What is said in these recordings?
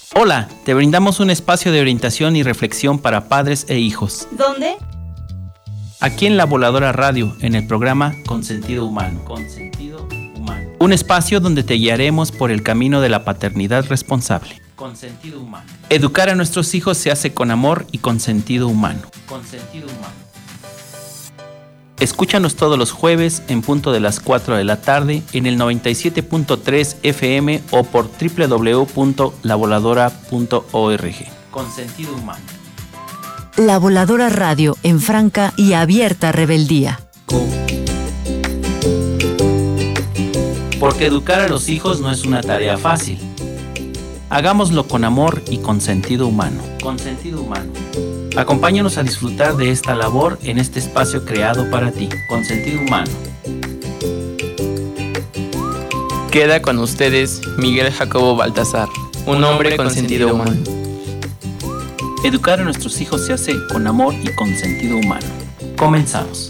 Hola, te brindamos un espacio de orientación y reflexión para padres e hijos. ¿Dónde? Aquí en La Voladora Radio, en el programa Consentido Humano. Un espacio donde te guiaremos por el camino de la paternidad responsable. Consentido Humano. Educar a nuestros hijos se hace con amor y con sentido humano. Escúchanos todos los jueves en punto de las 4 de la tarde en el 97.3 FM o por www.lavoladora.org. Con sentido humano. La Voladora Radio, en franca y abierta rebeldía. Porque educar a los hijos no es una tarea fácil. Hagámoslo con amor y con sentido humano. Acompáñanos a disfrutar de esta labor en este espacio creado para ti, con sentido humano. Queda con ustedes Miguel Jacobo Baltasar, un hombre con sentido humano. Educar a nuestros hijos se hace con amor y con sentido humano. Comenzamos.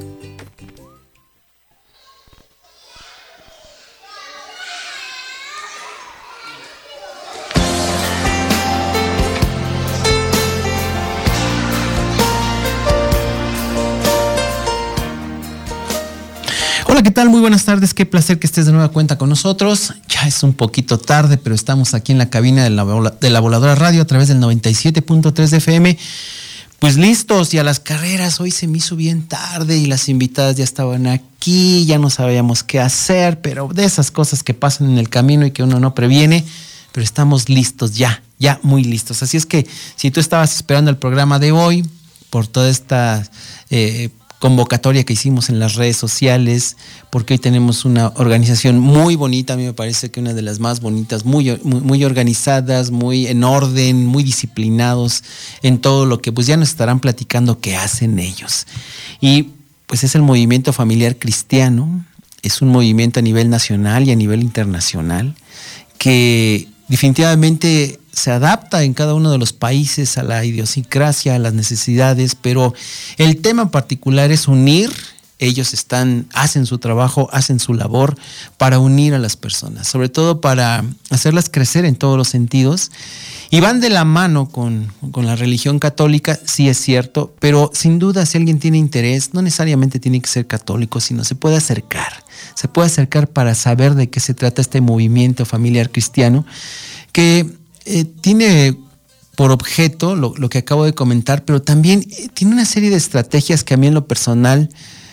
Hola, ¿qué tal? Muy buenas tardes, qué placer que estés de nueva cuenta con nosotros. Ya es un poquito tarde, pero estamos aquí en la cabina de la Voladora Radio a través del 97.3 de FM. Pues listos y a las carreras. Hoy se me hizo bien tarde y las invitadas ya estaban aquí, ya no sabíamos qué hacer, pero de esas cosas que pasan en el camino y que uno no previene, pero estamos listos ya muy listos. Así es que si tú estabas esperando el programa de hoy por toda esta convocatoria que hicimos en las redes sociales, porque hoy tenemos una organización muy bonita, a mí me parece que una de las más bonitas, muy organizadas, muy en orden, muy disciplinados en todo lo que pues ya nos estarán platicando que hacen ellos. Y pues es el Movimiento Familiar Cristiano, es un movimiento a nivel nacional y a nivel internacional que definitivamente se adapta en cada uno de los países a la idiosincrasia, a las necesidades, pero el tema en particular es unir. Ellos hacen su trabajo, hacen su labor para unir a las personas, sobre todo para hacerlas crecer en todos los sentidos. Y van de la mano con la religión católica, sí es cierto, pero sin duda si alguien tiene interés, no necesariamente tiene que ser católico, sino se puede acercar para saber de qué se trata este movimiento familiar cristiano, que tiene por objeto lo que acabo de comentar, pero también tiene una serie de estrategias que a mí en lo personal,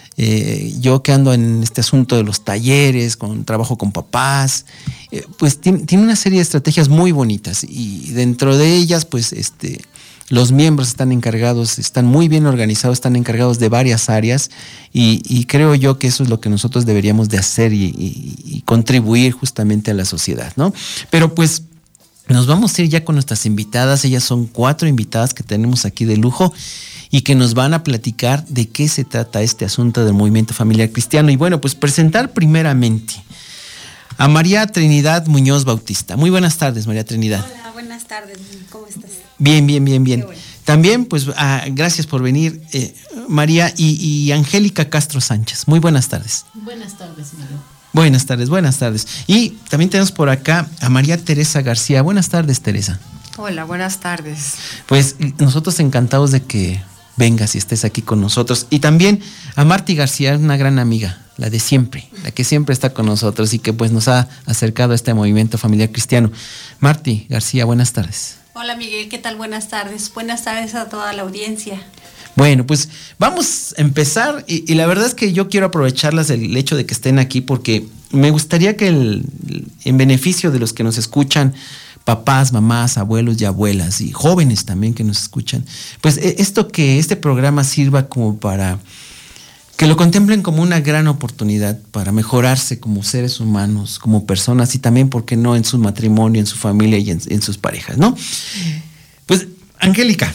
yo que ando en este asunto de los talleres, trabajo con papás, pues tiene una serie de estrategias muy bonitas y dentro de ellas pues los miembros están muy bien organizados, están encargados de varias áreas y creo yo que eso es lo que nosotros deberíamos de hacer y contribuir justamente a la sociedad, ¿no? Pero pues nos vamos a ir ya con nuestras invitadas. Ellas son 4 invitadas que tenemos aquí de lujo y que nos van a platicar de qué se trata este asunto del movimiento familiar cristiano. Y bueno, pues presentar primeramente a María Trinidad Muñoz Bautista. Muy buenas tardes, María Trinidad. Hola, buenas tardes. ¿Cómo estás? Bien. Bueno. También, pues, gracias por venir, María y Angélica Castro Sánchez. Muy buenas tardes. Buenas tardes, Miguel. Buenas tardes. Y también tenemos por acá a María Teresa García. Buenas tardes, Teresa. Hola, buenas tardes. Pues nosotros encantados de que vengas y estés aquí con nosotros. Y también a Marti García, una gran amiga, la de siempre, la que siempre está con nosotros y que pues nos ha acercado a este movimiento familiar cristiano. Marti García, buenas tardes. Hola, Miguel, ¿qué tal? Buenas tardes. Buenas tardes a toda la audiencia. Bueno, pues vamos a empezar y la verdad es que yo quiero aprovecharlas el hecho de que estén aquí porque me gustaría que en beneficio de los que nos escuchan, papás, mamás, abuelos y abuelas y jóvenes también que nos escuchan, pues este programa sirva como para que lo contemplen como una gran oportunidad para mejorarse como seres humanos, como personas y también, ¿por qué no?, en su matrimonio, en su familia y en sus parejas, ¿no? Pues, Angélica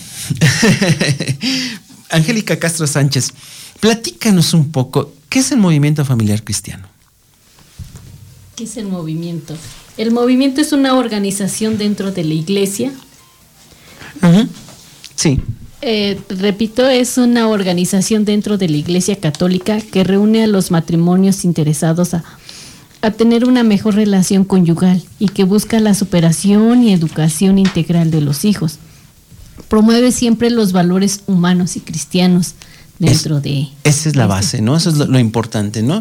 Castro Sánchez, platícanos un poco, ¿qué es el movimiento familiar cristiano? ¿Qué es el movimiento? El movimiento es una organización dentro de la iglesia. Uh-huh. Sí. Repito, es una organización dentro de la Iglesia Católica que reúne a los matrimonios interesados a tener una mejor relación conyugal y que busca la superación y educación integral de los hijos. Promueve siempre los valores humanos y cristianos dentro de... Esa es la base, ¿no? Eso es lo importante, ¿no?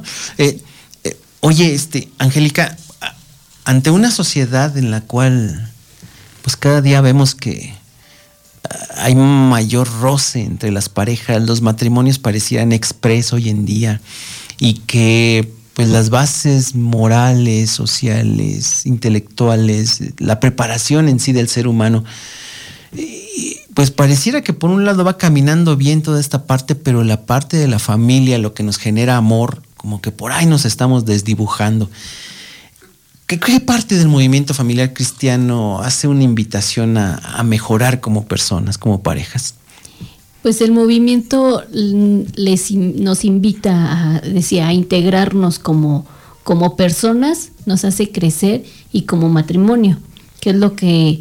Oye, Angélica, ante una sociedad en la cual pues cada día vemos que hay mayor roce entre las parejas, los matrimonios parecieran express hoy en día, y que pues las bases morales, sociales, intelectuales, la preparación en sí del ser humano, pues pareciera que por un lado va caminando bien toda esta parte, pero la parte de la familia, lo que nos genera amor, como que por ahí nos estamos desdibujando. ¿Qué parte del movimiento familiar cristiano hace una invitación a mejorar como personas, como parejas? Pues el movimiento nos invita a integrarnos como personas, nos hace crecer, y como matrimonio, que es lo que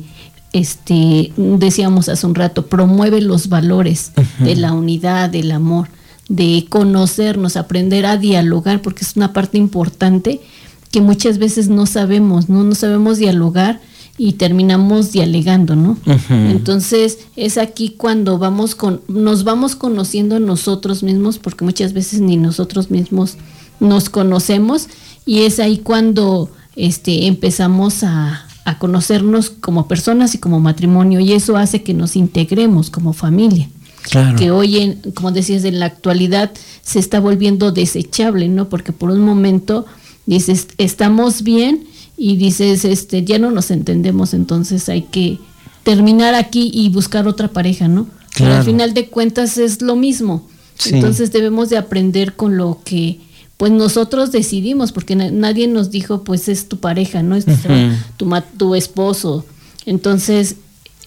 decíamos hace un rato, promueve los valores de la unidad, del amor, de conocernos, aprender a dialogar, porque es una parte importante que muchas veces no sabemos dialogar y terminamos dialegando, ¿no? Entonces es aquí cuando nos vamos conociendo a nosotros mismos, porque muchas veces ni nosotros mismos nos conocemos, y es ahí cuando empezamos a conocernos como personas y como matrimonio, y eso hace que nos integremos como familia. Claro. Que hoy, como decías, en la actualidad se está volviendo desechable, ¿no? Porque por un momento dices, estamos bien, y dices, ya no nos entendemos, entonces hay que terminar aquí y buscar otra pareja, ¿no? Claro. Pero al final de cuentas es lo mismo. Sí. Entonces debemos de aprender con lo que pues nosotros decidimos, porque nadie nos dijo, pues es tu pareja, ¿no? Es tu esposo. Entonces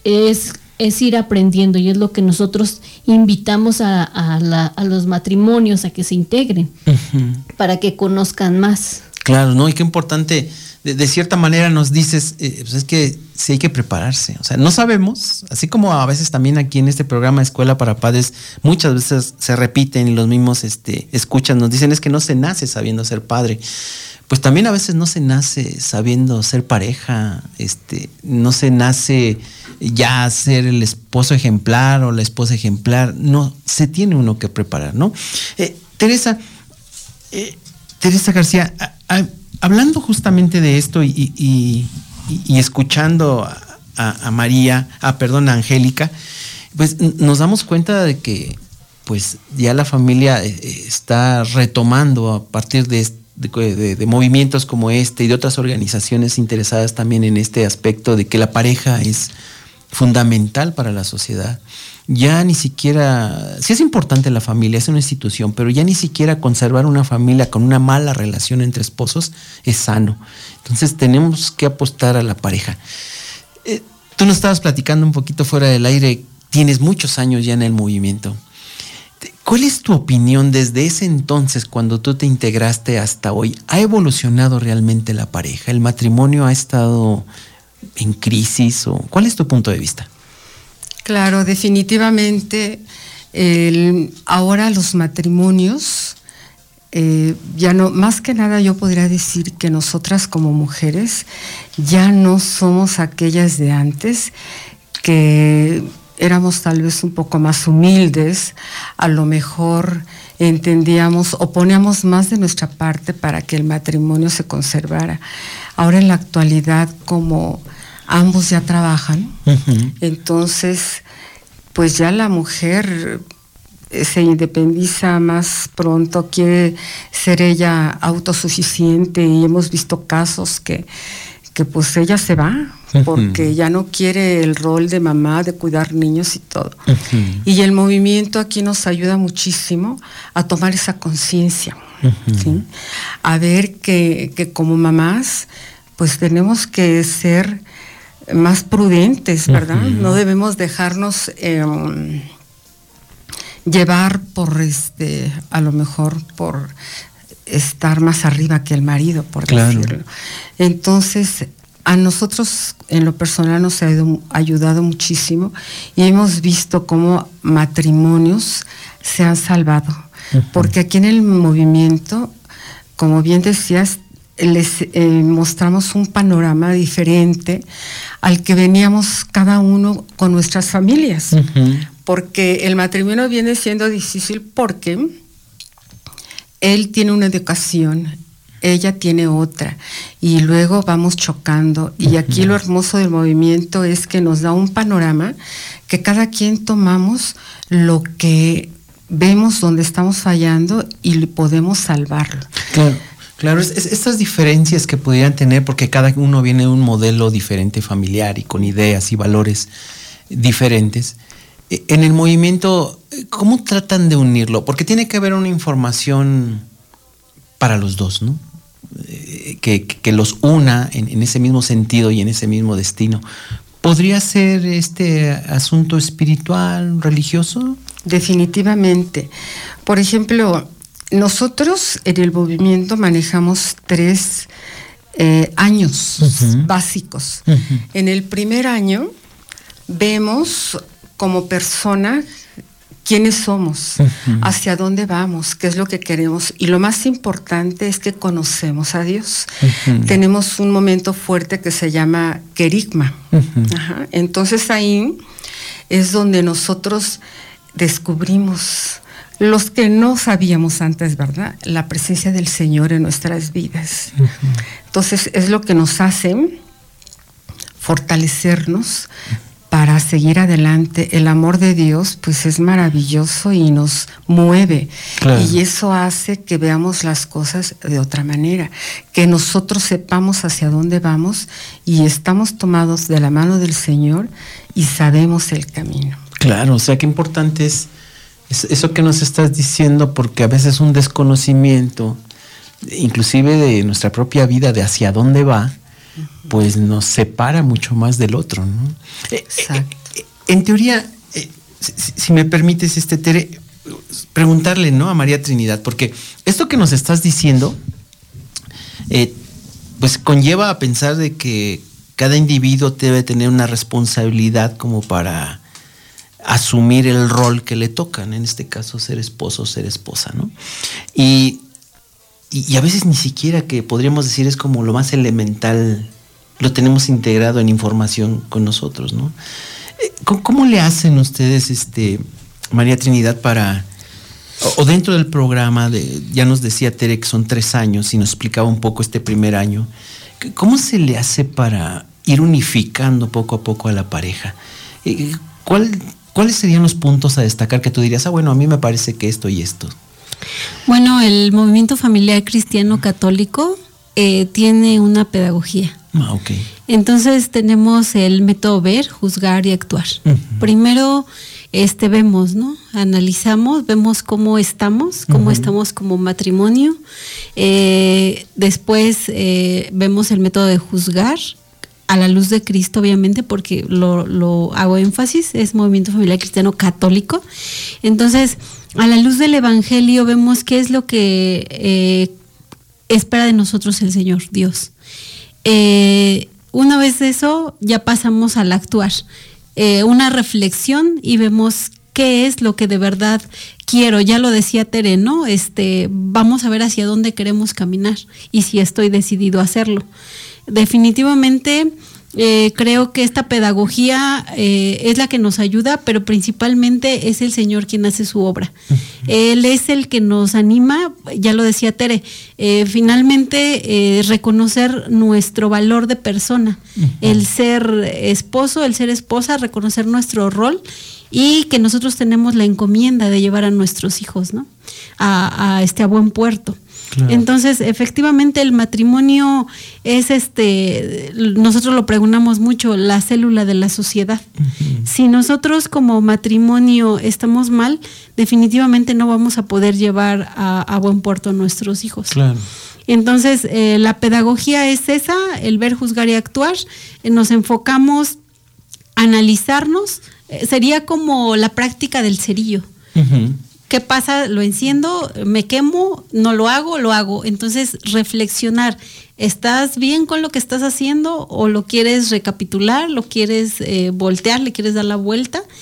es ir aprendiendo, y es lo que nosotros invitamos a los matrimonios a que se integren, para que conozcan más. Claro, ¿no? Y qué importante, de cierta manera nos dices, pues es que sí hay que prepararse. O sea, no sabemos, así como a veces también aquí en este programa Escuela para Padres, muchas veces se repiten y los mismos escuchan, nos dicen, es que no se nace sabiendo ser padre. Pues también a veces no se nace sabiendo ser pareja, no se nace ya ser el esposo ejemplar o la esposa ejemplar. No, se tiene uno que preparar, ¿no? Teresa García, hablando justamente de esto y escuchando a Angélica, pues nos damos cuenta de que pues ya la familia está retomando a partir de movimientos como y de otras organizaciones interesadas también en este aspecto de que la pareja es fundamental para la sociedad. Ya ni siquiera, sí es importante la familia, es una institución, pero ya ni siquiera conservar una familia con una mala relación entre esposos es sano. Entonces tenemos que apostar a la pareja. Tú nos estabas platicando un poquito fuera del aire, tienes muchos años ya en el movimiento. ¿Cuál es tu opinión desde ese entonces, cuando tú te integraste hasta hoy? ¿Ha evolucionado realmente la pareja? ¿El matrimonio ha estado en crisis? ¿O cuál es tu punto de vista? Claro, definitivamente ahora los matrimonios, ya no, más que nada yo podría decir que nosotras como mujeres ya no somos aquellas de antes, que éramos tal vez un poco más humildes, a lo mejor entendíamos o poníamos más de nuestra parte para que el matrimonio se conservara. Ahora en la actualidad, como ambos ya trabajan, entonces pues ya la mujer se independiza más pronto, quiere ser ella autosuficiente, y hemos visto casos que pues ella se va porque ya no quiere el rol de mamá, de cuidar niños y todo. Y el movimiento aquí nos ayuda muchísimo a tomar esa conciencia, ¿sí? A ver que como mamás pues tenemos que ser más prudentes, ¿verdad? No debemos dejarnos llevar por a lo mejor por estar más arriba que el marido, por decirlo. Entonces, a nosotros en lo personal nos ha ayudado muchísimo, y hemos visto cómo matrimonios se han salvado, porque aquí en el movimiento, como bien decías, les mostramos un panorama diferente al que veníamos cada uno con nuestras familias. Porque el matrimonio viene siendo difícil porque él tiene una educación, ella tiene otra, y luego vamos chocando. Y aquí lo hermoso del movimiento es que nos da un panorama que cada quien tomamos lo que vemos donde estamos fallando y podemos salvarlo. Claro, estas diferencias que pudieran tener, porque cada uno viene de un modelo diferente familiar y con ideas y valores diferentes. En el movimiento, ¿cómo tratan de unirlo? Porque tiene que haber una información para los dos, ¿no? Que los una en ese mismo sentido y en ese mismo destino. ¿Podría ser este asunto espiritual, religioso? Definitivamente. Por ejemplo, nosotros en el movimiento manejamos 3 años básicos. En el primer año vemos como persona quiénes somos, hacia dónde vamos, qué es lo que queremos. Y lo más importante es que conocemos a Dios. Tenemos un momento fuerte que se llama querigma. Entonces ahí es donde nosotros descubrimos los que no sabíamos antes, ¿verdad? La presencia del Señor en nuestras vidas. Entonces es lo que nos hace fortalecernos para seguir adelante. El amor de Dios pues es maravilloso y nos mueve. Claro. Y eso hace que veamos las cosas de otra manera, que nosotros sepamos hacia dónde vamos y estamos tomados de la mano del Señor y sabemos el camino. Claro, o sea, qué importante es eso que nos estás diciendo, porque a veces un desconocimiento, inclusive de nuestra propia vida, de hacia dónde va, pues nos separa mucho más del otro, ¿no? Exacto. En teoría, si me permites, Tere, preguntarle, ¿no?, a María Trinidad, porque esto que nos estás diciendo, pues conlleva a pensar de que cada individuo debe tener una responsabilidad como para asumir el rol que le tocan, en este caso ser esposo o ser esposa, ¿no? Y a veces ni siquiera, que podríamos decir es como lo más elemental, lo tenemos integrado en información con nosotros, ¿no? ¿Cómo le hacen ustedes, María Trinidad, para, o dentro del programa, ya nos decía Tere que son 3 años y nos explicaba un poco este primer año, ¿cómo se le hace para ir unificando poco a poco a la pareja? ¿Cuáles serían los puntos a destacar que tú dirías, bueno, a mí me parece que esto y esto? Bueno, el movimiento familiar cristiano católico tiene una pedagogía. Okay. Entonces tenemos el método ver, juzgar y actuar. Primero vemos, ¿no? Analizamos, vemos cómo estamos como matrimonio. Después vemos el método de juzgar a la luz de Cristo, obviamente, porque lo hago énfasis, es movimiento familiar cristiano católico. Entonces, a la luz del Evangelio vemos qué es lo que espera de nosotros el Señor, Dios. Una vez de eso, ya pasamos al actuar. Una reflexión y vemos qué es lo que de verdad quiero. Ya lo decía Tere, ¿no? Vamos a ver hacia dónde queremos caminar y si estoy decidido a hacerlo. Definitivamente creo que esta pedagogía es la que nos ayuda, pero principalmente es el Señor quien hace su obra. Él es el que nos anima, ya lo decía Tere, finalmente reconocer nuestro valor de persona, el ser esposo, el ser esposa, reconocer nuestro rol y que nosotros tenemos la encomienda de llevar a nuestros hijos, ¿no?, a buen puerto. Claro. Entonces, efectivamente, el matrimonio es nosotros lo pregonamos mucho, la célula de la sociedad. Si nosotros como matrimonio estamos mal, definitivamente no vamos a poder llevar a buen puerto a nuestros hijos. Claro. Entonces, la pedagogía es esa, el ver, juzgar y actuar. Nos enfocamos a analizarnos, sería como la práctica del cerillo. ¿Qué pasa? Lo enciendo, me quemo, no lo hago, lo hago. Entonces, reflexionar. ¿Estás bien con lo que estás haciendo o lo quieres recapitular, lo quieres voltear, le quieres dar la vuelta?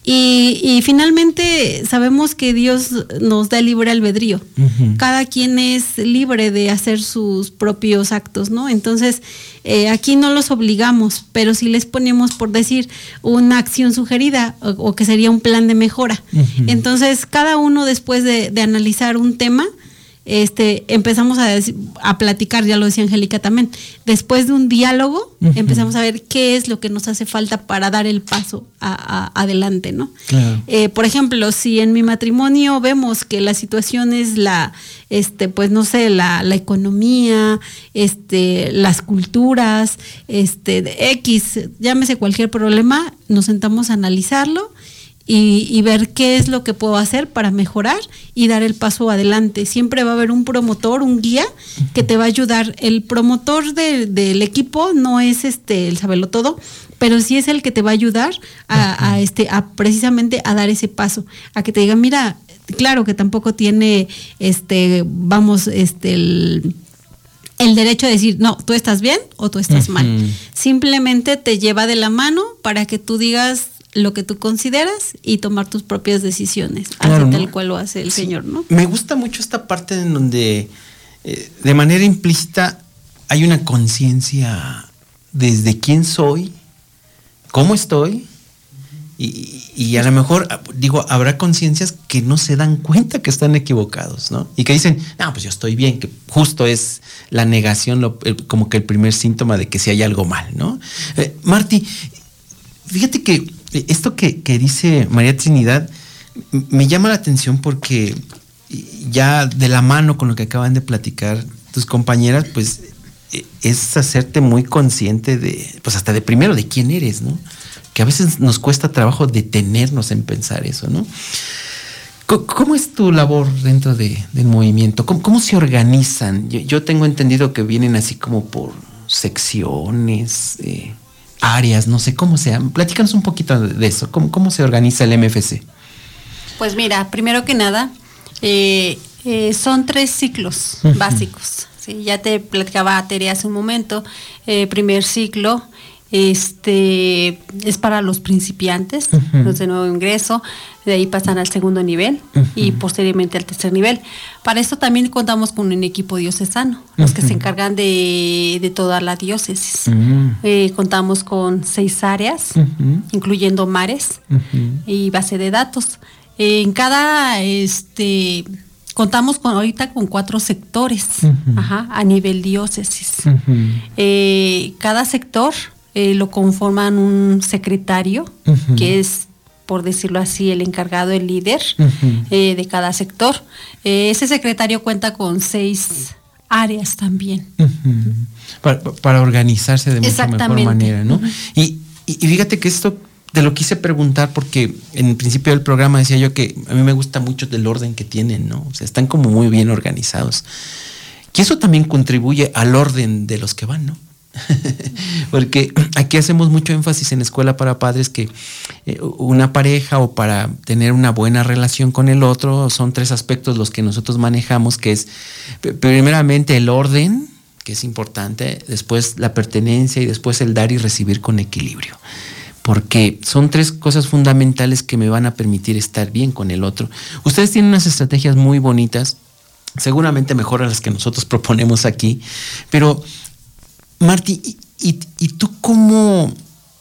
Y finalmente sabemos que Dios nos da libre albedrío. Cada quien es libre de hacer sus propios actos, ¿no? Entonces, aquí no los obligamos, pero sí les ponemos, por decir, una acción sugerida o que sería un plan de mejora. Entonces, cada uno después de analizar un tema, empezamos a platicar, ya lo decía Angélica también, después de un diálogo, empezamos a ver qué es lo que nos hace falta para dar el paso adelante, ¿no? Claro. Por ejemplo, si en mi matrimonio vemos que la situación es pues no sé, la economía, las culturas, X, llámese cualquier problema, nos sentamos a analizarlo y ver qué es lo que puedo hacer para mejorar y dar el paso adelante. Siempre va a haber un promotor, un guía que te va a ayudar. El promotor del equipo no es el sabelotodo, pero sí es el que te va a ayudar a precisamente a dar ese paso, a que te diga, mira, claro que tampoco tiene el derecho de decir, no, tú estás bien o tú estás mal. Simplemente te lleva de la mano para que tú digas lo que tú consideras y tomar tus propias decisiones, claro, así tal cual lo hace el Señor, ¿no? Me gusta mucho esta parte en donde de manera implícita hay una conciencia desde quién soy, cómo estoy, y a lo mejor, digo, habrá conciencias que no se dan cuenta que están equivocados, ¿no? Y que dicen, no, pues yo estoy bien, que justo es la negación, como que el primer síntoma de que sí hay algo mal, ¿no? Marti, fíjate que esto que dice María Trinidad me llama la atención porque ya de la mano con lo que acaban de platicar tus compañeras, pues es hacerte muy consciente pues hasta de primero de quién eres, ¿no? Que a veces nos cuesta trabajo detenernos en pensar eso, ¿no? ¿Cómo es tu labor dentro del movimiento? ¿Cómo se organizan? Yo tengo entendido que vienen así como por secciones, áreas, no sé cómo sean. Platícanos un poquito de eso. ¿Cómo se organiza el MFC? Pues mira, primero que nada, son 3 ciclos básicos. ¿Sí? Ya te platicaba Tere hace un momento. Primer ciclo es para los principiantes, los de nuevo ingreso. De ahí pasan al segundo nivel y posteriormente al tercer nivel. Para esto también contamos con un equipo diocesano, los que se encargan de toda la diócesis. Contamos con 6 áreas, incluyendo mares y base de datos. En cada contamos ahorita con 4 sectores a nivel diócesis. Cada sector lo conforman un secretario, que es, por decirlo así, el encargado, el líder de cada sector. Ese secretario cuenta con 6 áreas también. Para organizarse de mucha mejor manera, ¿no? Y fíjate que esto te lo quise preguntar porque en el principio del programa decía yo que a mí me gusta mucho del orden que tienen, ¿no? O sea, están como muy bien organizados. Y eso también contribuye al orden de los que van, ¿no? Porque aquí hacemos mucho énfasis en Escuela para Padres que una pareja o para tener una buena relación con el otro son 3 aspectos los que nosotros manejamos, que es primeramente el orden, que es importante, después la pertenencia y después el dar y recibir con equilibrio. Porque son 3 cosas fundamentales que me van a permitir estar bien con el otro. Ustedes tienen unas estrategias muy bonitas, seguramente mejor a las que nosotros proponemos aquí, pero Marti, ¿y tú cómo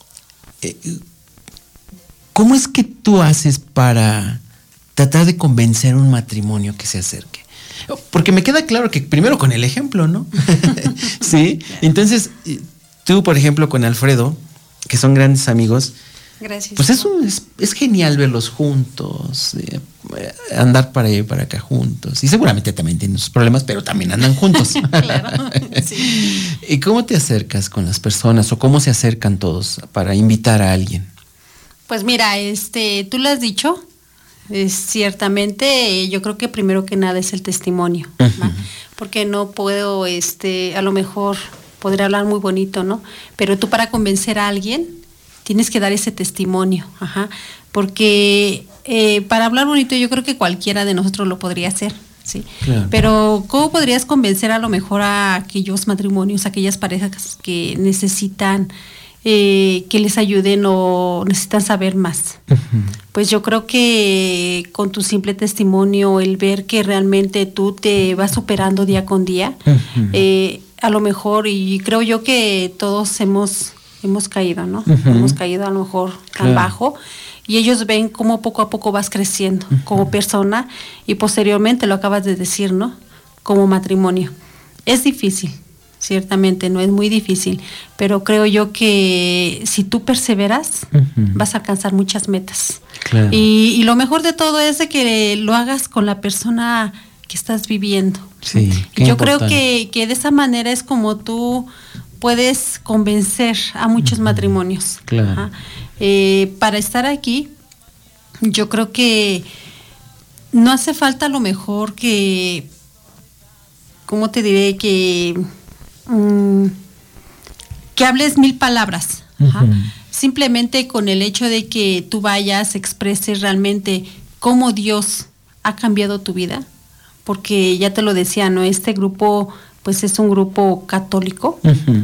es que tú haces para tratar de convencer a un matrimonio que se acerque? Porque me queda claro que primero con el ejemplo, ¿no? Sí. Entonces, tú, por ejemplo, con Alfredo, que son grandes amigos. Gracias. Pues es genial verlos juntos, andar para allá y para acá juntos. Y seguramente también tienen sus problemas, pero también andan juntos. Claro, sí. ¿Y cómo te acercas con las personas o cómo se acercan todos para invitar a alguien? Pues mira, tú lo has dicho, ciertamente yo creo que primero que nada es el testimonio, ¿va? Porque no puedo, a lo mejor podré hablar muy bonito, ¿no? Pero tú para convencer a alguien tienes que dar ese testimonio, porque para hablar bonito yo creo que cualquiera de nosotros lo podría hacer, ¿sí? Claro. Pero ¿cómo podrías convencer a lo mejor a aquellos matrimonios, a aquellas parejas que necesitan que les ayuden o necesitan saber más. Pues yo creo que con tu simple testimonio, el ver que realmente tú te vas superando día con día, a lo mejor, y creo yo que todos hemos caído, ¿no? Hemos caído a lo mejor tan bajo, y ellos ven cómo poco a poco vas creciendo como persona, y posteriormente lo acabas de decir, ¿no? Como matrimonio. Es difícil, ciertamente, no es muy difícil, pero creo yo que si tú perseveras, vas a alcanzar muchas metas. Claro. Y lo mejor de todo es de que lo hagas con la persona que estás viviendo. Sí, yo creo que de esa manera es como tú puedes convencer a muchos matrimonios. Claro. Para estar aquí, yo creo que no hace falta a lo mejor que, ¿cómo te diré? Que hables 1000 palabras. Simplemente con el hecho de que tú vayas, expreses realmente cómo Dios ha cambiado tu vida, porque ya te lo decía, ¿no? Este grupo pues es un grupo católico,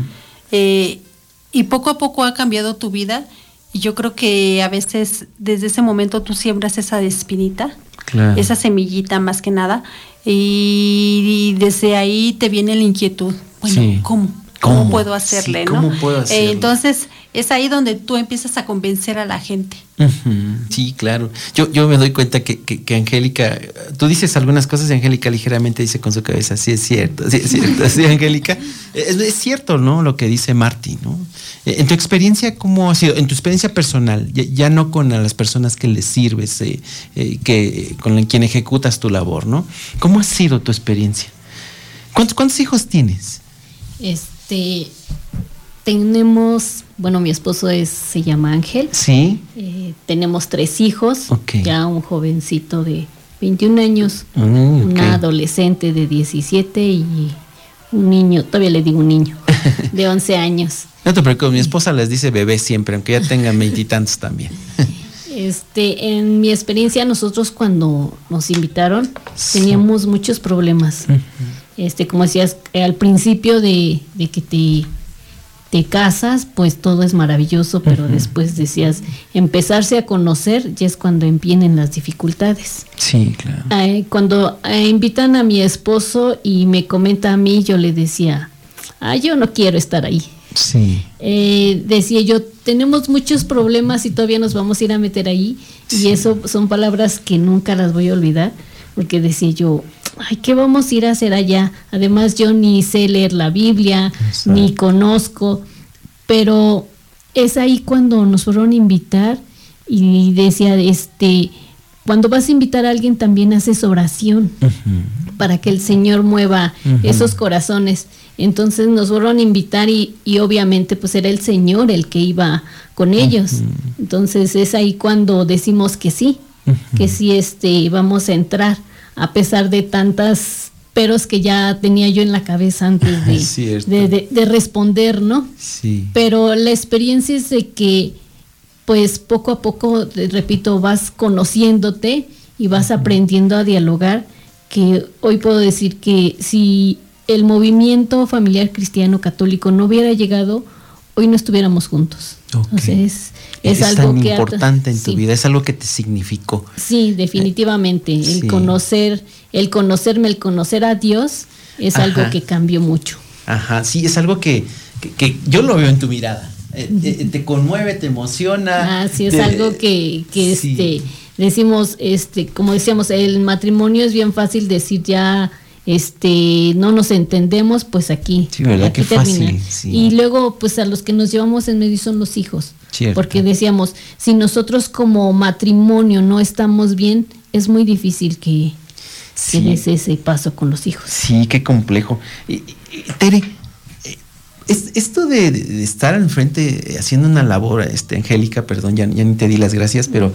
y poco a poco ha cambiado tu vida, y yo creo que a veces desde ese momento tú siembras esa espinita, esa semillita más que nada, y desde ahí te viene la inquietud, bueno, ¿cómo puedo hacerle? ¿Cómo ¿no? puedo hacerle? Entonces es ahí donde tú empiezas a convencer a la gente. Sí, claro. Yo me doy cuenta que Angélica, tú dices algunas cosas y Angélica ligeramente dice con su cabeza, sí es cierto, sí, Angélica. Es cierto, ¿no? Lo que dice Marty, ¿no? En tu experiencia, ¿cómo ha sido? En tu experiencia personal, ya no con las personas que les sirves, con quien ejecutas tu labor, ¿no? ¿Cómo ha sido tu experiencia? ¿Cuántos hijos tienes? Tenemos, bueno, mi esposo se llama Ángel. Sí. Tenemos 3 hijos, ya un jovencito de 21 años, Okay. una adolescente de 17 y un niño, todavía le digo un niño, de 11 años. No te preocupes, mi esposa les dice bebé siempre, aunque ya tengan 20 y tantos también. En mi experiencia, nosotros cuando nos invitaron teníamos muchos problemas. Como decías, al principio de que te casas, pues todo es maravilloso, pero después decías, empezarse a conocer ya es cuando vienen las dificultades. Sí, claro. Cuando invitan a mi esposo y me comenta a mí, yo le decía, yo no quiero estar ahí. Sí. Decía yo, tenemos muchos problemas y todavía nos vamos a ir a meter ahí. Sí. Y eso son palabras que nunca las voy a olvidar, porque decía yo, ¿qué vamos a ir a hacer allá? Además yo ni sé leer la Biblia, ni conozco, pero es ahí cuando nos fueron a invitar y decía, cuando vas a invitar a alguien también haces oración para que el Señor mueva esos corazones. Entonces nos fueron a invitar y obviamente pues era el Señor el que iba con ellos. Entonces es ahí cuando decimos que sí, que sí vamos a entrar, a pesar de tantas peros que ya tenía yo en la cabeza antes de responder, ¿no? Sí. Pero la experiencia es de que pues poco a poco, repito, vas conociéndote y vas aprendiendo a dialogar, que hoy puedo decir que si el movimiento familiar cristiano católico no hubiera llegado, hoy no estuviéramos juntos. Entonces, es algo tan que importante en tu vida, es algo que te significó. Sí, definitivamente. El conocerme, el conocer a Dios es algo que cambió mucho. Sí, es algo que yo lo veo en tu mirada. Te conmueve, te emociona. Sí, es algo que decimos, como decíamos, el matrimonio es bien fácil decir ya, no nos entendemos, pues aquí, sí, ¿verdad? Aquí qué termina. Fácil, sí. Y luego, pues a los que nos llevamos en medio son los hijos. Cierto. Porque decíamos, si nosotros como matrimonio no estamos bien, es muy difícil que des ese paso con los hijos. Sí, qué complejo. Tere, esto de estar al frente haciendo una labor, Angélica, perdón, ya ni te di las gracias, pero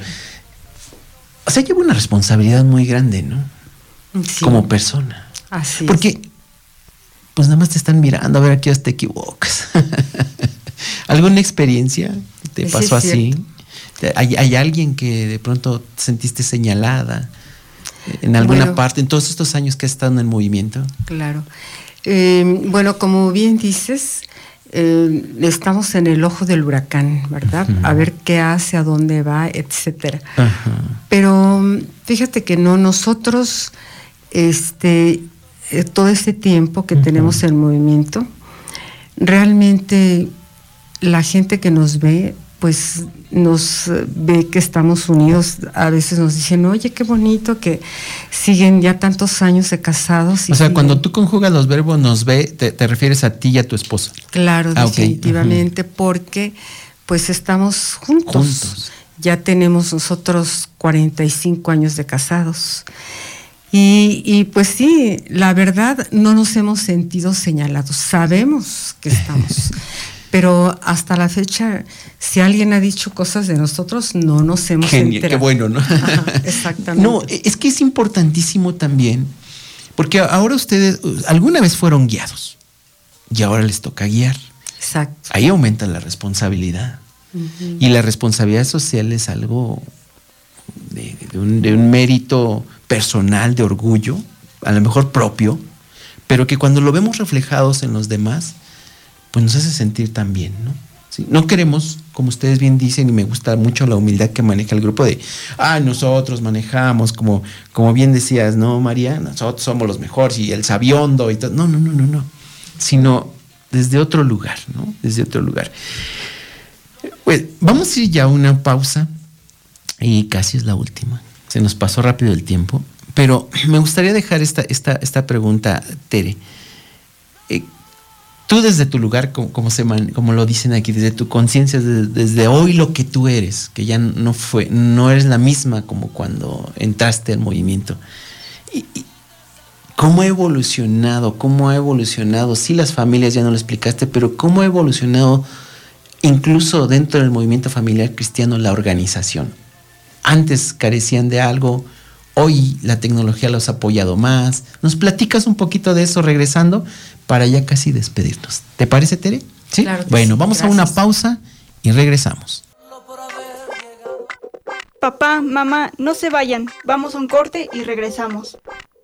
o sea, lleva una responsabilidad muy grande, ¿no? Sí. Como persona. Así porque es. Pues nada más te están mirando a ver a qué hora te equivocas. ¿Alguna experiencia te pasó así? ¿Hay alguien que de pronto te sentiste señalada en alguna parte en todos estos años que has estado en el movimiento? Claro. Bueno, como bien dices, estamos en el ojo del huracán, ¿verdad? A ver qué hace, a dónde va, etcétera. Pero fíjate que no, nosotros, todo este tiempo que tenemos en movimiento, realmente la gente que nos ve, pues nos ve que estamos unidos. A veces nos dicen, oye, qué bonito que siguen ya tantos años de casados. O sea, cuando tú conjugas los verbos nos ve, te refieres a ti y a tu esposo. Claro, definitivamente, porque pues estamos juntos. Ya tenemos nosotros 45 años de casados. Y pues sí, la verdad no nos hemos sentido señalados. Sabemos que estamos. Pero hasta la fecha, si alguien ha dicho cosas de nosotros, no nos hemos enterado. Qué bueno, ¿no? Ajá, exactamente. No, es que es importantísimo también, porque ahora ustedes alguna vez fueron guiados y ahora les toca guiar. Exacto. Ahí aumenta la responsabilidad. Y la responsabilidad social es algo de un mérito personal, de orgullo, a lo mejor propio, pero que cuando lo vemos reflejados en los demás, pues nos hace sentir tan bien, ¿no? ¿Sí? No queremos, como ustedes bien dicen, y me gusta mucho la humildad que maneja el grupo de, nosotros manejamos, como bien decías, ¿no, María? Nosotros somos los mejores y el sabiondo y todo. No. Sino desde otro lugar, ¿no? Desde otro lugar. Pues vamos a ir ya a una pausa y casi es la última. Se nos pasó rápido el tiempo, pero me gustaría dejar esta pregunta, Tere. Tú desde tu lugar, como lo dicen aquí, desde tu conciencia, desde hoy lo que tú eres, que ya no eres la misma como cuando entraste al movimiento. ¿Cómo ha evolucionado? Sí, las familias ya no lo explicaste, pero ¿cómo ha evolucionado incluso dentro del movimiento familiar cristiano la organización? Antes carecían de algo, hoy la tecnología los ha apoyado más. ¿Nos platicas un poquito de eso regresando para ya casi despedirnos? ¿Te parece, Tere? ¿Sí? Claro que bueno, sí, vamos gracias. a una pausa y regresamos. Papá, mamá, no se vayan. Vamos a un corte y regresamos.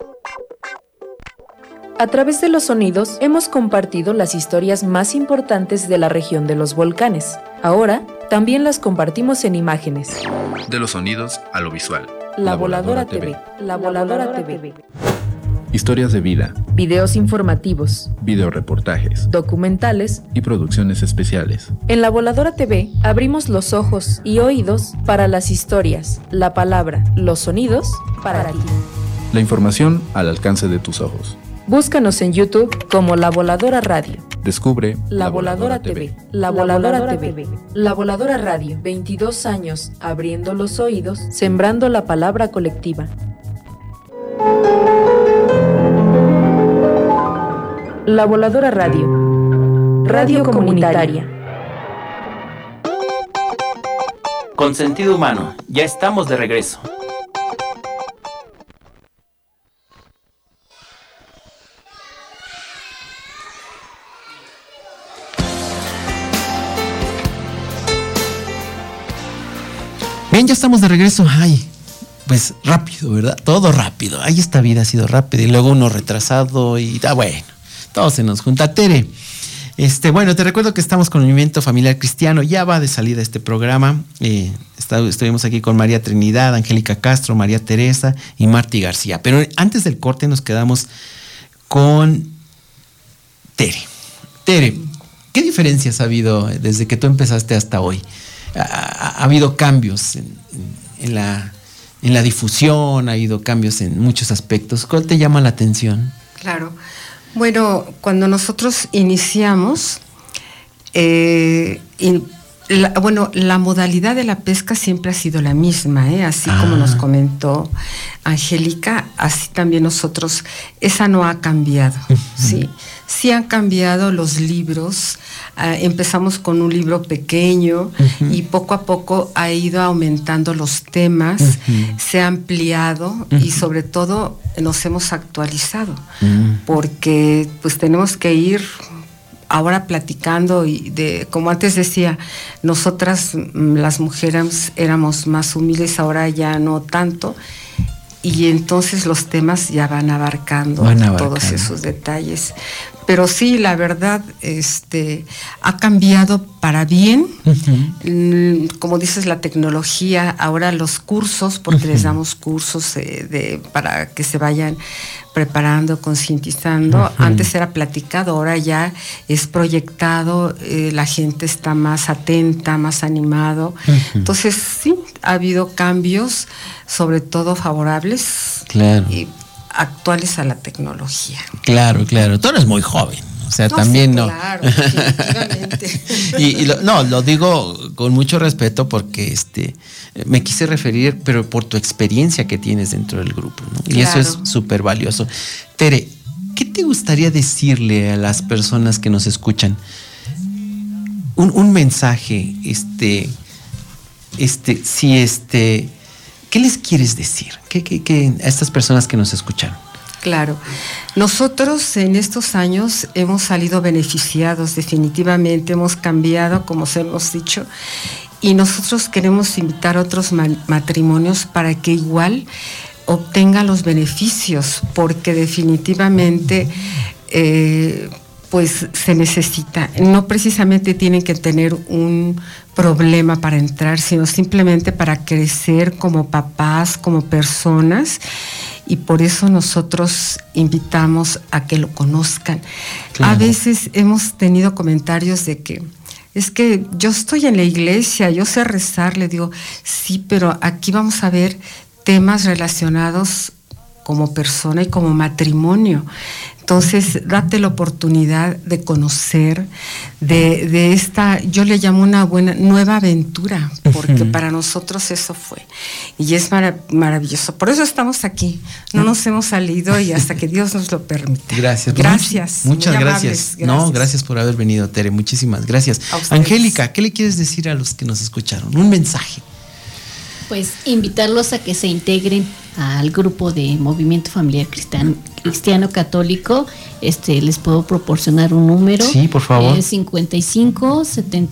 A través de los sonidos hemos compartido las historias más importantes de la región de los volcanes. Ahora también las compartimos en imágenes. De los sonidos a lo visual. La Voladora TV. La Voladora TV. Historias de vida. Videos informativos. Videoreportajes. Documentales. Y producciones especiales. En La Voladora TV abrimos los ojos y oídos para las historias, la palabra, los sonidos para ti. La información al alcance de tus ojos. Búscanos en YouTube como La Voladora Radio. Descubre La Voladora TV. La Voladora TV. La Voladora Radio. 22 años abriendo los oídos, sembrando la palabra colectiva. La Voladora Radio. Radio comunitaria. Con sentido humano, ya estamos de regreso. Bien, ya estamos de regreso. Ay, pues rápido, ¿verdad? Todo rápido. Ay, esta vida ha sido rápida y luego uno retrasado y bueno, todo se nos junta. Tere, bueno, te recuerdo que estamos con el Movimiento Familiar Cristiano. Ya va de salida este programa. Estuvimos aquí con María Trinidad, Angélica Castro, María Teresa y Martí García. Pero antes del corte nos quedamos con Tere. Tere, ¿qué diferencias ha habido desde que tú empezaste hasta hoy? Ha habido cambios en la difusión, ha habido cambios en muchos aspectos. ¿Cuál te llama la atención? Claro. Bueno, cuando nosotros iniciamos, la modalidad de la pesca siempre ha sido la misma, así como nos comentó Angélica, así también nosotros, esa no ha cambiado, ¿sí? Sí han cambiado los libros. Empezamos con un libro pequeño y poco a poco ha ido aumentando los temas, se ha ampliado y sobre todo nos hemos actualizado, porque pues tenemos que ir ahora platicando y como antes decía, nosotras las mujeres éramos más humildes, ahora ya no tanto. Y entonces los temas ya van abarcando todos esos detalles. Pero sí, la verdad, ha cambiado para bien. Como dices, la tecnología, ahora los cursos, porque les damos cursos para que se vayan preparando, concientizando. Antes era platicado, ahora ya es proyectado, la gente está más atenta, más animado. Entonces, sí, ha habido cambios, sobre todo favorables. Claro. Y actuales a la tecnología. Claro. Tú eres muy joven. O sea, no, también sí, no. Claro, definitivamente. Lo digo con mucho respeto porque me quise referir, pero por tu experiencia que tienes dentro del grupo, ¿no? Y claro. eso es súper valioso. Tere, ¿qué te gustaría decirle a las personas que nos escuchan? Un mensaje, ¿qué les quieres decir? ¿Qué a estas personas que nos escucharon? Claro, nosotros en estos años hemos salido beneficiados, definitivamente hemos cambiado, como se hemos dicho, y nosotros queremos invitar a otros matrimonios para que igual obtengan los beneficios, porque definitivamente pues se necesita. No precisamente tienen que tener un problema para entrar, sino simplemente para crecer como papás, como personas, y por eso nosotros invitamos a que lo conozcan. Claro. A veces hemos tenido comentarios de que es que yo estoy en la iglesia, yo sé rezar, le digo, sí, pero aquí vamos a ver temas relacionados como persona y como matrimonio. Entonces, date la oportunidad de conocer de esta, yo le llamo una buena nueva aventura, porque para nosotros eso fue. Y es maravilloso. Por eso estamos aquí. No nos hemos salido y hasta que Dios nos lo permite. Gracias. Gracias. Muchas gracias. No, gracias por haber venido, Tere. Muchísimas gracias. Angélica, ¿qué le quieres decir a los que nos escucharon? Un mensaje. Pues invitarlos a que se integren al grupo de Movimiento Familiar Cristiano Católico. Les puedo proporcionar un número. Sí, por favor. 55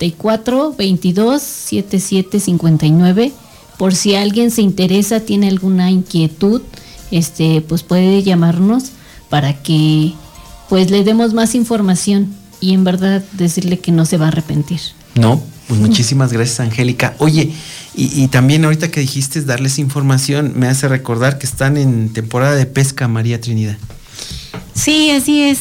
74 22 77 59. Por si alguien se interesa, tiene alguna inquietud, pues puede llamarnos para que pues le demos más información y en verdad decirle que no se va a arrepentir. No, pues muchísimas gracias, Angélica. Oye, y también ahorita que dijiste darles información, me hace recordar que están en temporada de pesca, María Trinidad. Sí, así es.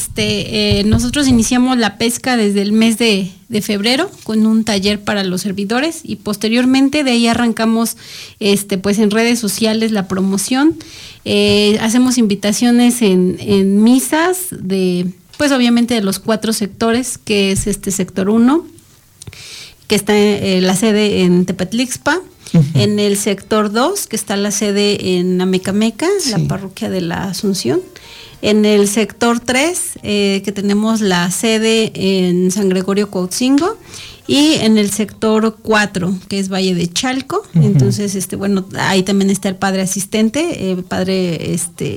Nosotros iniciamos la pesca desde el mes de febrero con un taller para los servidores y posteriormente de ahí arrancamos pues en redes sociales la promoción. Hacemos invitaciones en misas de, pues obviamente de los 4 sectores, que es sector 1, que está la sede en Tepetlixpa, en el sector 2, que está la sede en Amecameca, sí, la parroquia de la Asunción, en el sector 3, que tenemos la sede en San Gregorio Cuautzingo, y en el sector 4, que es Valle de Chalco. Entonces, bueno, ahí también está el padre asistente, padre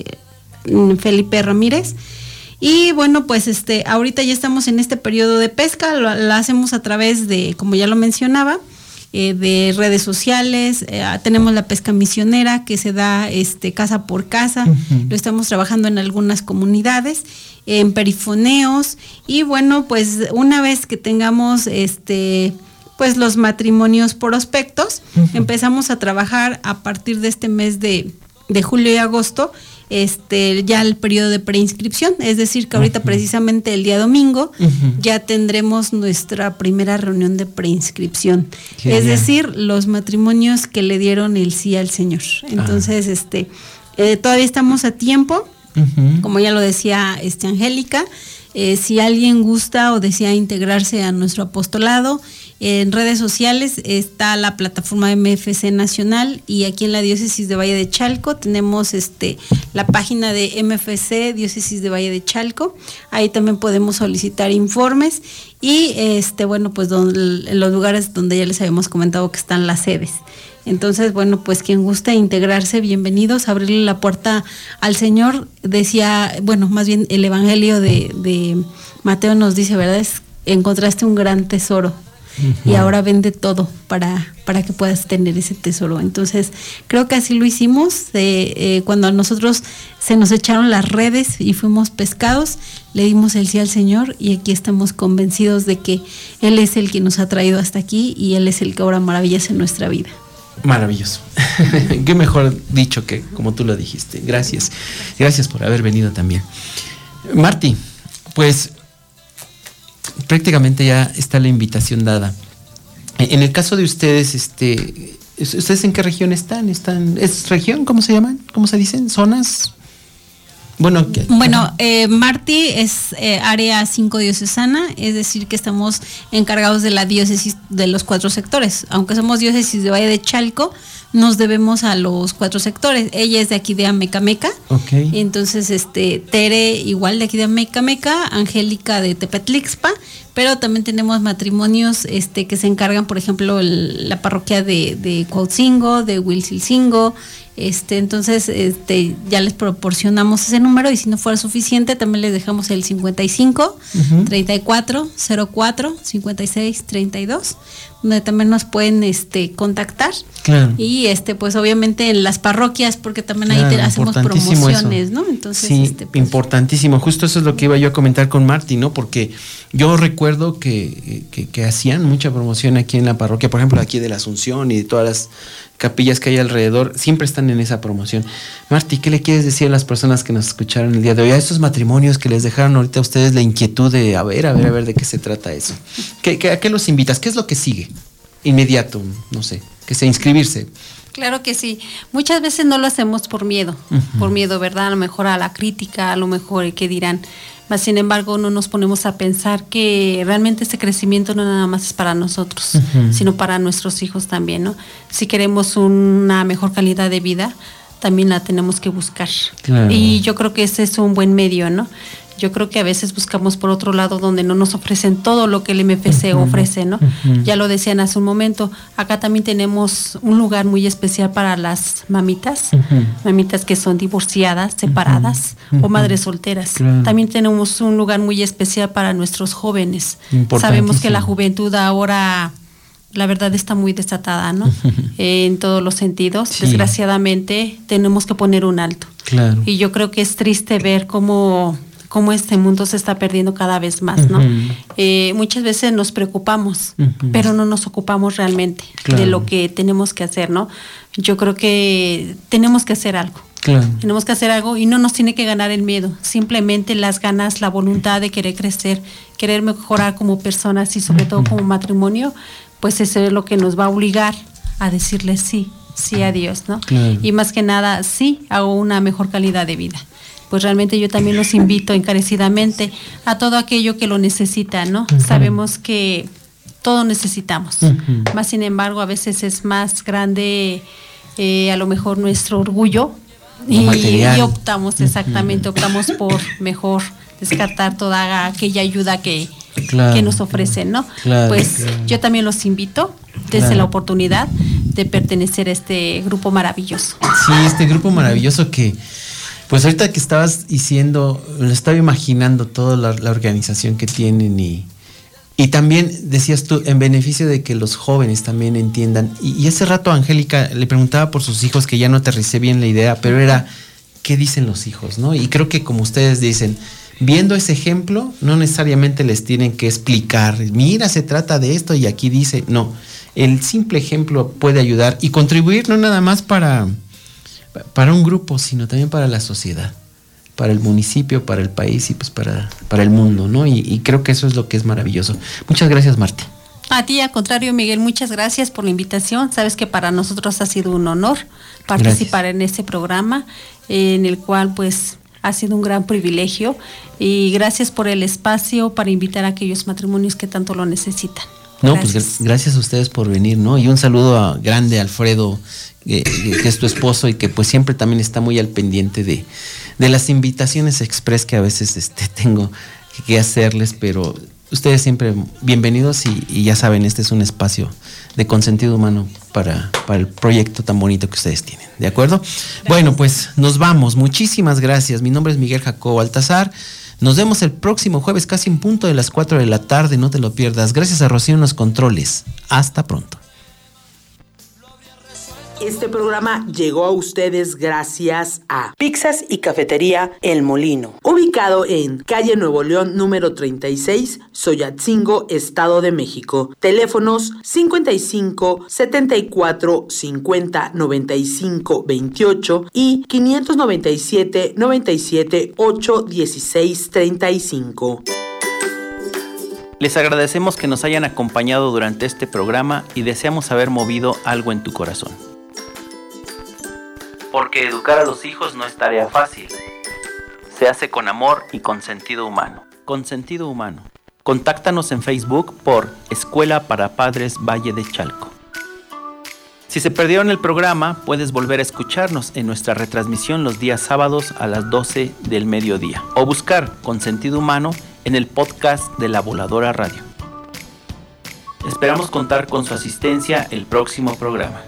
Felipe Ramírez. Y bueno, pues ahorita ya estamos en este periodo de pesca, la hacemos a través de, como ya lo mencionaba, de redes sociales. Tenemos la pesca misionera que se da casa por casa. Lo estamos trabajando en algunas comunidades, en perifoneos, y bueno, pues una vez que tengamos pues los matrimonios prospectos, empezamos a trabajar a partir de este mes de julio y agosto, ya el periodo de preinscripción, es decir, que ahorita precisamente el día domingo ya tendremos nuestra primera reunión de preinscripción. Es decir, los matrimonios que le dieron el sí al Señor. Entonces, todavía estamos a tiempo, como ya lo decía Angélica. Si alguien gusta o desea integrarse a nuestro apostolado, en redes sociales está la plataforma MFC Nacional, y aquí en la Diócesis de Valle de Chalco tenemos la página de MFC Diócesis de Valle de Chalco. Ahí también podemos solicitar informes y bueno, pues en los lugares donde ya les habíamos comentado que están las sedes. Entonces, bueno, pues quien guste integrarse, bienvenidos, abrirle la puerta al Señor. Decía, bueno, más bien el Evangelio de Mateo nos dice, ¿verdad? Encontraste un gran tesoro. y ahora vende todo para que puedas tener ese tesoro. Entonces, creo que así lo hicimos. Cuando a nosotros se nos echaron las redes y fuimos pescados, le dimos el sí al Señor y aquí estamos convencidos de que Él es el que nos ha traído hasta aquí y Él es el que obra maravillas en nuestra vida. Maravilloso. Qué mejor dicho que como tú lo dijiste. Gracias. Gracias por haber venido también. Marti, pues prácticamente ya está la invitación dada. En el caso de ustedes, ¿ustedes en qué región están? ¿Es región? ¿Cómo se llaman? ¿Cómo se dicen? ¿Zonas? Bueno, Marti es área 5 diocesana, es decir, que estamos encargados de la diócesis de los 4 sectores. Aunque somos diócesis de Valle de Chalco, nos debemos a los 4 sectores. Ella es de aquí de Amecameca. Okay. Entonces, Tere igual de aquí de Amecameca, Angélica de Tepetlixpa, pero también tenemos matrimonios que se encargan, por ejemplo, la parroquia de Cuautzingo, de Huilcilcingo. Entonces, ya les proporcionamos ese número y si no fuera suficiente, también les dejamos el 55 34 04 56 32, donde también nos pueden Claro. Y pues obviamente en las parroquias, porque también ahí hacemos promociones, eso, ¿no? Entonces, sí, importantísimo. Justo eso es lo que iba yo a comentar con Marti, ¿no? Porque yo recuerdo que hacían mucha promoción aquí en la parroquia, por ejemplo, aquí de la Asunción y de todas las capillas que hay alrededor, siempre están en esa promoción. Marti, ¿qué le quieres decir a las personas que nos escucharon el día de hoy? A estos matrimonios que les dejaron ahorita a ustedes la inquietud de a ver de qué se trata eso. ¿A qué los invitas? ¿Qué es lo que sigue? Inmediato, no sé, que sea inscribirse. Claro que sí. Muchas veces no lo hacemos por miedo, ¿verdad? A lo mejor a la crítica, a lo mejor qué dirán. Mas, sin embargo, no nos ponemos a pensar que realmente ese crecimiento no nada más es para nosotros, sino para nuestros hijos también, ¿no? Si queremos una mejor calidad de vida, también la tenemos que buscar. Claro. Y yo creo que ese es un buen medio, ¿no? Yo creo que a veces buscamos por otro lado donde no nos ofrecen todo lo que el MFC ofrece, ¿no? Ya lo decían hace un momento, acá también tenemos un lugar muy especial para las mamitas, mamitas que son divorciadas, separadas o madres solteras. Claro. También tenemos un lugar muy especial para nuestros jóvenes. Sabemos que la juventud ahora, la verdad, está muy desatada, ¿no? En todos los sentidos. Sí. Desgraciadamente tenemos que poner un alto. Claro. Y yo creo que es triste ver cómo este mundo se está perdiendo cada vez más, ¿no? Muchas veces nos preocupamos, pero no nos ocupamos realmente de lo que tenemos que hacer, ¿no? Yo creo que tenemos que hacer algo. Claro. Tenemos que hacer algo y no nos tiene que ganar el miedo, simplemente las ganas, la voluntad de querer crecer, querer mejorar como personas y sobre todo como matrimonio, pues eso es lo que nos va a obligar a decirle sí a Dios, ¿no? Claro. Y más que nada, sí a una mejor calidad de vida. Pues realmente yo también los invito encarecidamente a todo aquello que lo necesita, ¿no? Sabemos que todo necesitamos, más sin embargo a veces es más grande a lo mejor nuestro orgullo y optamos optamos por mejor descartar toda aquella ayuda que nos ofrecen, ¿no? Pues yo también los invito desde la oportunidad de pertenecer a este grupo maravilloso. Sí, este grupo maravilloso que pues ahorita que estabas diciendo, lo estaba imaginando toda la organización que tienen y también decías tú, en beneficio de que los jóvenes también entiendan. Y hace rato Angélica le preguntaba por sus hijos, que ya no aterricé bien la idea, pero era, ¿qué dicen los hijos, no? Y creo que como ustedes dicen, viendo ese ejemplo, no necesariamente les tienen que explicar, mira, se trata de esto y aquí dice, no. El simple ejemplo puede ayudar y contribuir no nada más para un grupo, sino también para la sociedad, para el municipio, para el país y pues para el mundo, ¿no? Y creo que eso es lo que es maravilloso. Muchas gracias, Marti. A ti, al contrario, Miguel, muchas gracias por la invitación. Sabes que para nosotros ha sido un honor participar en este programa, en el cual pues ha sido un gran privilegio y gracias por el espacio para invitar a aquellos matrimonios que tanto lo necesitan. No, pues gracias a ustedes por venir, ¿no? Y un saludo grande a Alfredo, que es tu esposo y que pues siempre también está muy al pendiente de las invitaciones express que a veces tengo que hacerles, pero ustedes siempre bienvenidos y ya saben, este es un espacio de consentido humano para el proyecto tan bonito que ustedes tienen, ¿de acuerdo? Gracias. Bueno, pues nos vamos. Muchísimas gracias. Mi nombre es Miguel Jacobo Baltasar. Nos vemos el próximo jueves, casi en punto de las 4 de la tarde, no te lo pierdas. Gracias a Rocío en los controles. Hasta pronto. Este programa llegó a ustedes gracias a Pizzas y Cafetería El Molino, ubicado en calle Nuevo León número 36, Soyatzingo, Estado de México. Teléfonos 55 74 50 95 28 y 597 97 8 16 35. Les agradecemos que nos hayan acompañado durante este programa y deseamos haber movido algo en tu corazón. Porque educar a los hijos no es tarea fácil. Se hace con amor y con sentido humano. Con sentido humano. Contáctanos en Facebook por Escuela para Padres Valle de Chalco. Si se perdieron el programa, puedes volver a escucharnos en nuestra retransmisión los días sábados a las 12 del mediodía o buscar Con Sentido Humano en el podcast de La Voladora Radio. Esperamos contar con su asistencia el próximo programa.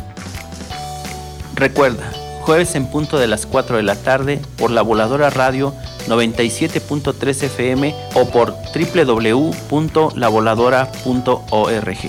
Recuerda, jueves en punto de las 4 de la tarde por La Voladora Radio 97.3 FM o por www.lavoladora.org.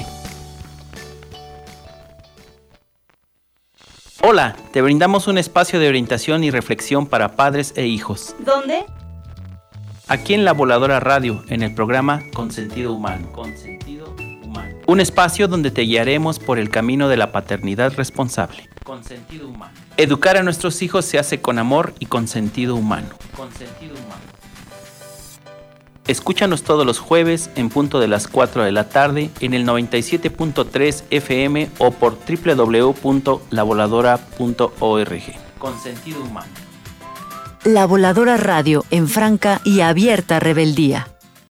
Hola, te brindamos un espacio de orientación y reflexión para padres e hijos. ¿Dónde? Aquí en La Voladora Radio, en el programa Con Sentido Humano. Con Sentido Humano. Un espacio donde te guiaremos por el camino de la paternidad responsable. Con sentido humano. Educar a nuestros hijos se hace con amor y con sentido humano. Con sentido humano. Escúchanos todos los jueves en punto de las 4 de la tarde en el 97.3 FM o por www.lavoladora.org. Con sentido humano. La Voladora Radio en franca y abierta rebeldía.